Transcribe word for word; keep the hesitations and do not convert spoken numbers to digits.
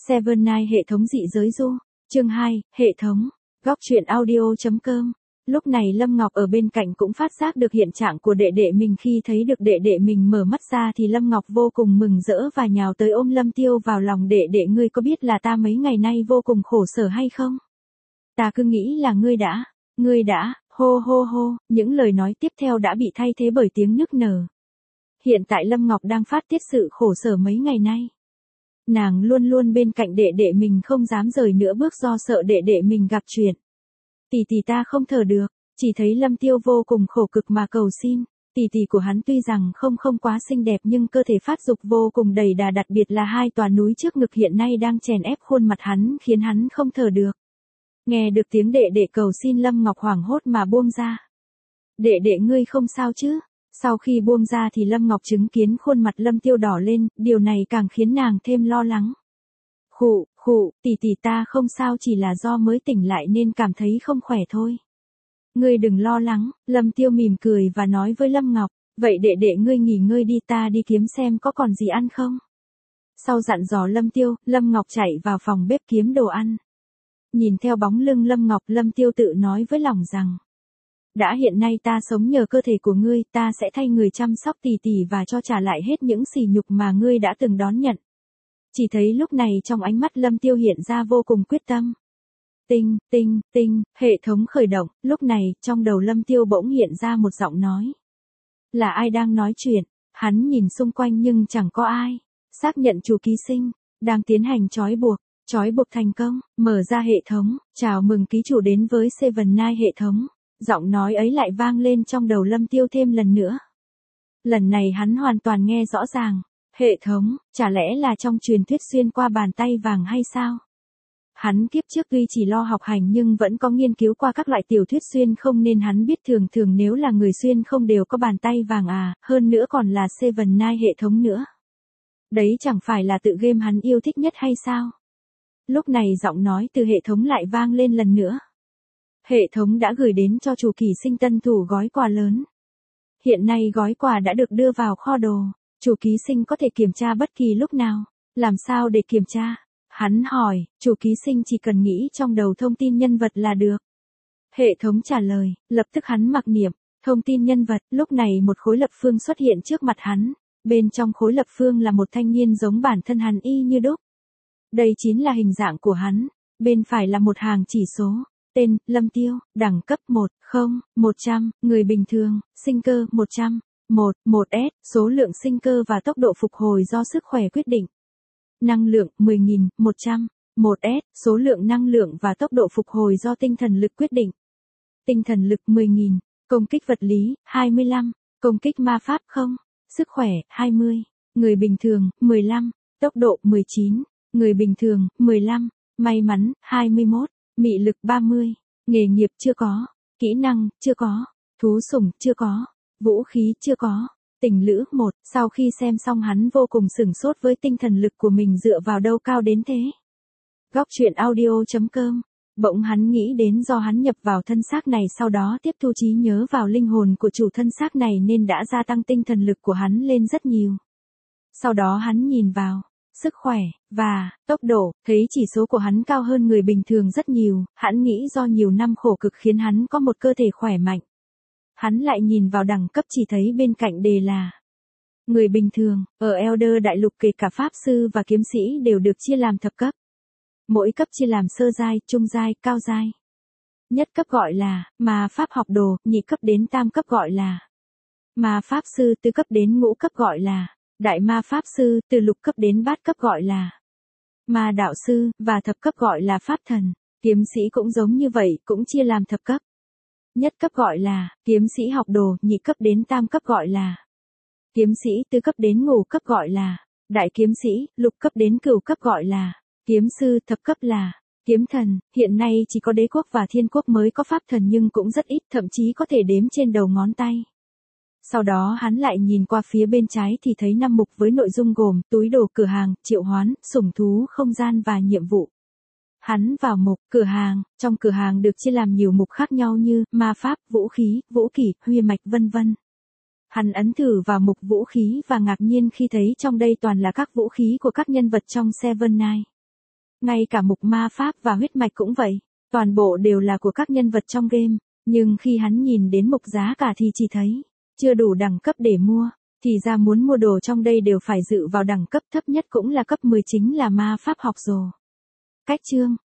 Seven Night hệ thống dị giới du, chương hai, hệ thống, góc truyện audio.com. Lúc này Lâm Ngọc ở bên cạnh cũng phát giác được hiện trạng của đệ đệ mình, khi thấy được đệ đệ mình mở mắt ra thì Lâm Ngọc vô cùng mừng rỡ và nhào tới ôm Lâm Tiêu vào lòng. Đệ đệ, ngươi có biết là ta mấy ngày nay vô cùng khổ sở hay không? Ta cứ nghĩ là ngươi đã, ngươi đã, hô hô hô, những lời nói tiếp theo đã bị thay thế bởi tiếng nức nở. Hiện tại Lâm Ngọc đang phát tiết sự khổ sở mấy ngày nay. Nàng luôn luôn bên cạnh đệ đệ mình, không dám rời nửa bước do sợ đệ đệ mình gặp chuyện. Tỷ tỷ ta không thở được, chỉ thấy Lâm Tiêu vô cùng khổ cực mà cầu xin. Tỷ tỷ của hắn tuy rằng không không quá xinh đẹp nhưng cơ thể phát dục vô cùng đầy đà, đặc biệt là hai tòa núi trước ngực hiện nay đang chèn ép khuôn mặt hắn khiến hắn không thở được. Nghe được tiếng đệ đệ cầu xin, Lâm Ngọc hoảng hốt mà buông ra. Đệ đệ, ngươi không sao chứ? Sau khi buông ra thì Lâm Ngọc chứng kiến khuôn mặt Lâm Tiêu đỏ lên, điều này càng khiến nàng thêm lo lắng. Khụ, khụ, tỷ tỷ ta không sao, chỉ là do mới tỉnh lại nên cảm thấy không khỏe thôi. Ngươi đừng lo lắng, Lâm Tiêu mỉm cười và nói với Lâm Ngọc, vậy đệ đệ ngươi nghỉ ngơi đi, ta đi kiếm xem có còn gì ăn không. Sau dặn dò Lâm Tiêu, Lâm Ngọc chạy vào phòng bếp kiếm đồ ăn. Nhìn theo bóng lưng Lâm Ngọc, Lâm Tiêu tự nói với lòng rằng, đã hiện nay ta sống nhờ cơ thể của ngươi, ta sẽ thay người chăm sóc tỷ tỷ và cho trả lại hết những sỉ nhục mà ngươi đã từng đón nhận. Chỉ thấy lúc này trong ánh mắt Lâm Tiêu hiện ra vô cùng quyết tâm. Tinh, tinh, tinh, hệ thống khởi động. Lúc này trong đầu Lâm Tiêu bỗng hiện ra một giọng nói. Là ai đang nói chuyện? Hắn nhìn xung quanh nhưng chẳng có ai. Xác nhận chủ ký sinh đang tiến hành trói buộc. Trói buộc thành công. Mở ra hệ thống. Chào mừng ký chủ đến với Seven Night hệ thống. Giọng nói ấy lại vang lên trong đầu Lâm Tiêu thêm lần nữa. Lần này hắn hoàn toàn nghe rõ ràng. Hệ thống, chả lẽ là trong truyền thuyết xuyên qua bàn tay vàng hay sao? Hắn kiếp trước tuy chỉ lo học hành nhưng vẫn có nghiên cứu qua các loại tiểu thuyết xuyên không, nên hắn biết thường thường nếu là người xuyên không đều có bàn tay vàng à, hơn nữa còn là Seven Night hệ thống nữa. Đấy chẳng phải là tự game hắn yêu thích nhất hay sao? Lúc này giọng nói từ hệ thống lại vang lên lần nữa. Hệ thống đã gửi đến cho chủ kỳ sinh tân thủ gói quà lớn. Hiện nay gói quà đã được đưa vào kho đồ. Chủ ký sinh có thể kiểm tra bất kỳ lúc nào. Làm sao để kiểm tra? Hắn hỏi, chủ ký sinh chỉ cần nghĩ trong đầu thông tin nhân vật là được. Hệ thống trả lời, lập tức hắn mặc niệm, thông tin nhân vật. Lúc này một khối lập phương xuất hiện trước mặt hắn. Bên trong khối lập phương là một thanh niên giống bản thân hắn y như đúc. Đây chính là hình dạng của hắn. Bên phải là một hàng chỉ số. Tên, Lâm Tiêu, đẳng cấp một, không, một trăm, người bình thường, sinh cơ, một trăm. một, một S, số lượng sinh cơ và tốc độ phục hồi do sức khỏe quyết định. Năng lượng, mười nghìn, một trăm. một S, số lượng năng lượng và tốc độ phục hồi do tinh thần lực quyết định. Tinh thần lực, mười nghìn. Công kích vật lý, hai mươi lăm. Công kích ma pháp, không. Sức khỏe, hai mươi. Người bình thường, mười lăm. Tốc độ, mười chín. Người bình thường, mười lăm. May mắn, hai mươi mốt. Mị lực, ba mươi. Nghề nghiệp, chưa có. Kỹ năng, chưa có. Thú sủng, chưa có. Vũ khí, chưa có. Tình lữ, một. Sau khi xem xong hắn vô cùng sửng sốt với tinh thần lực của mình dựa vào đâu cao đến thế. Góc truyện audio.com. Bỗng hắn nghĩ đến do hắn nhập vào thân xác này, sau đó tiếp thu trí nhớ vào linh hồn của chủ thân xác này nên đã gia tăng tinh thần lực của hắn lên rất nhiều. Sau đó hắn nhìn vào sức khỏe và tốc độ, thấy chỉ số của hắn cao hơn người bình thường rất nhiều. Hắn nghĩ do nhiều năm khổ cực khiến hắn có một cơ thể khỏe mạnh. Hắn lại nhìn vào đẳng cấp, chỉ thấy bên cạnh đề là người bình thường. Ở Elder Đại Lục kể cả pháp sư và kiếm sĩ đều được chia làm thập cấp. Mỗi cấp chia làm sơ giai, trung giai, cao giai. Nhất cấp gọi là ma pháp học đồ, nhị cấp đến tam cấp gọi là ma pháp sư, tứ cấp đến ngũ cấp gọi là đại ma pháp sư, từ lục cấp đến bát cấp gọi là ma đạo sư, và thập cấp gọi là pháp thần. Kiếm sĩ cũng giống như vậy, cũng chia làm thập cấp. Nhất cấp gọi là kiếm sĩ học đồ, nhị cấp đến tam cấp gọi là kiếm sĩ, tứ cấp đến ngũ cấp gọi là đại kiếm sĩ, lục cấp đến cửu cấp gọi là kiếm sư, thập cấp là kiếm thần. Hiện nay chỉ có đế quốc và thiên quốc mới có pháp thần nhưng cũng rất ít, thậm chí có thể đếm trên đầu ngón tay. Sau đó hắn lại nhìn qua phía bên trái thì thấy năm mục với nội dung gồm túi đồ, cửa hàng, triệu hoán, sủng thú, không gian và nhiệm vụ. Hắn vào mục cửa hàng, trong cửa hàng được chia làm nhiều mục khác nhau như ma pháp, vũ khí, vũ kỹ, huy mạch vân vân. Hắn ấn thử vào mục vũ khí và ngạc nhiên khi thấy trong đây toàn là các vũ khí của các nhân vật trong Seven Night. Ngay cả mục ma pháp và huyết mạch cũng vậy, toàn bộ đều là của các nhân vật trong game, nhưng khi hắn nhìn đến mục giá cả thì chỉ thấy chưa đủ đẳng cấp để mua, thì ra muốn mua đồ trong đây đều phải dự vào đẳng cấp thấp nhất cũng là cấp mười chính là ma pháp học rồ. Cách chương